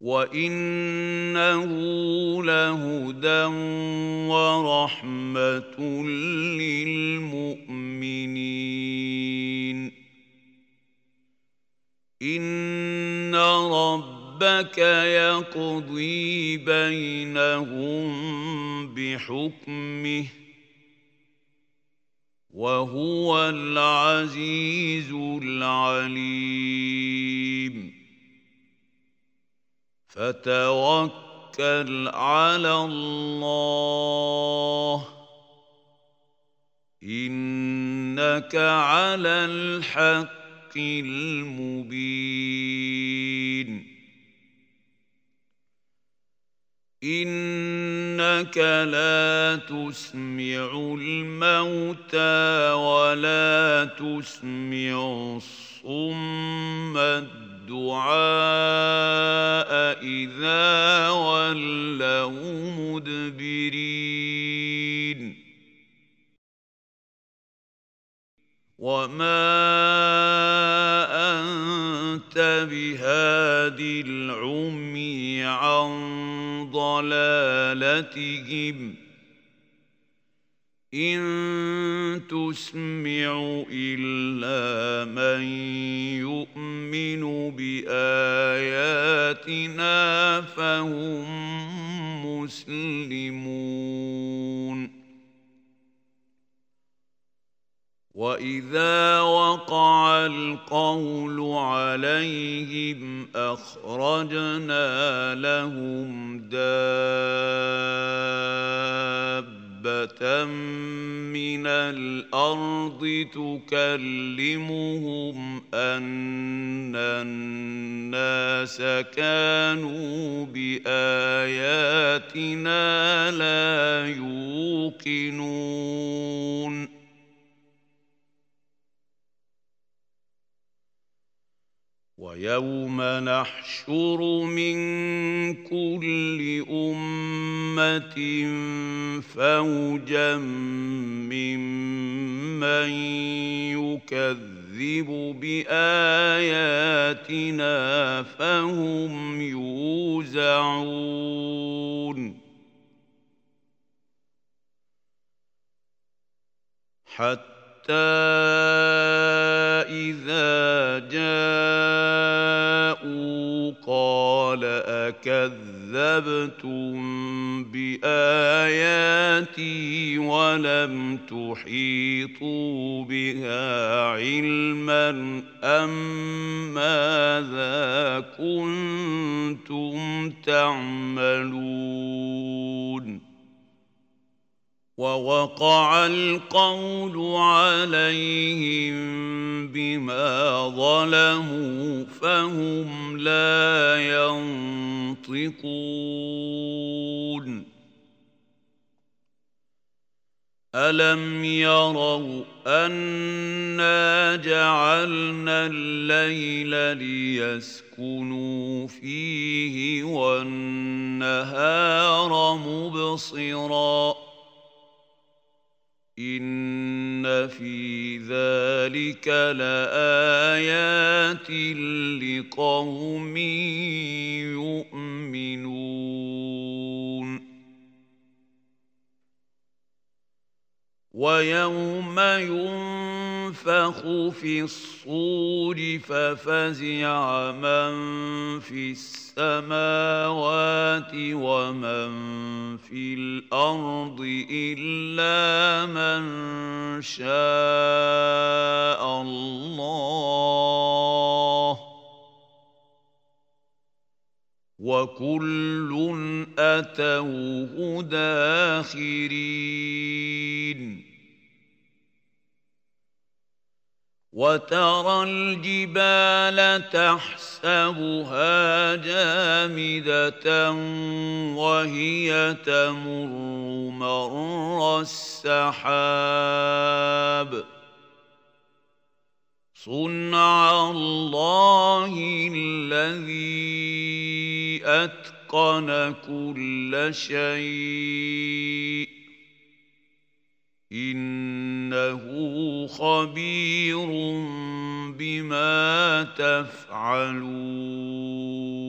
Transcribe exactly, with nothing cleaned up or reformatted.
وإنه لهدى ورحمة للمؤمنين إن ربك يقضي بينهم بحكمه وهو العزيز العليم فتوكل على الله إنك على الحق المبين إنك لا تسمع الموتى ولا تسمع الصم الدعاء إذا ولوا مدبرين وما أنت بهاد العمي عن ضلالتهم إن تسمع إلا من يؤمن بآياتنا فهم مسلمون وإذا وقع القول عليهم أخرجنا لهم دابة من الأرض تكلمهم أن الناس كانوا بآياتنا لا يوقنون ويوم نحشر من كل أمة فوجا ممن يكذب بآياتنا فهم يوزعون حتى حتى إذا جاءوا قال أكذبتم بآياتي ولم تحيطوا بها علما أم ماذا كنتم تعملون ووقع القول عليهم بما ظلموا فهم لا ينطقون ألم يروا أنا جعلنا الليل ليسكنوا فيه والنهار مبصراً إن في ذلك لآيات لقوم يؤمنون ويوم ينفخ في الصور ففزع من في السماوات ومن في الأرض إلا من شاء الله وكل أتوه داخرين وترى الجبال تحسبها جامدة وهي تمر مر السحاب صنع الله الذي أتقن كل شيء إنه خبير بما تفعلون